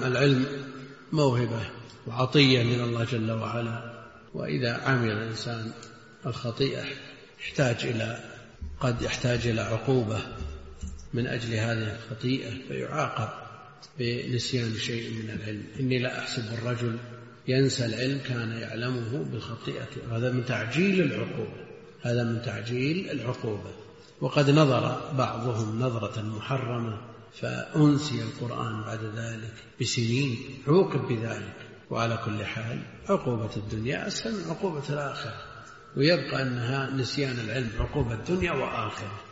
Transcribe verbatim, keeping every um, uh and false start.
العلم موهبة وعطية من الله جل وعلا، وإذا عمل الإنسان الخطيئة يحتاج إلى قد يحتاج إلى عقوبة من أجل هذه الخطيئة فيعاقب بنسيان شيء من العلم. إني لا أحسب الرجل ينسى العلم كان يعلمه بالخطيئة. هذا من تعجيل العقوبة، هذا من تعجيل العقوبة. وقد نظر بعضهم نظرة محرمة فأنسي القرآن بعد ذلك بسنين، عوقب بذلك. وعلى كل حال عقوبة الدنيا أسهل من عقوبة الآخرة، ويبقى أنها نسيان العلم عقوبة الدنيا وآخرة.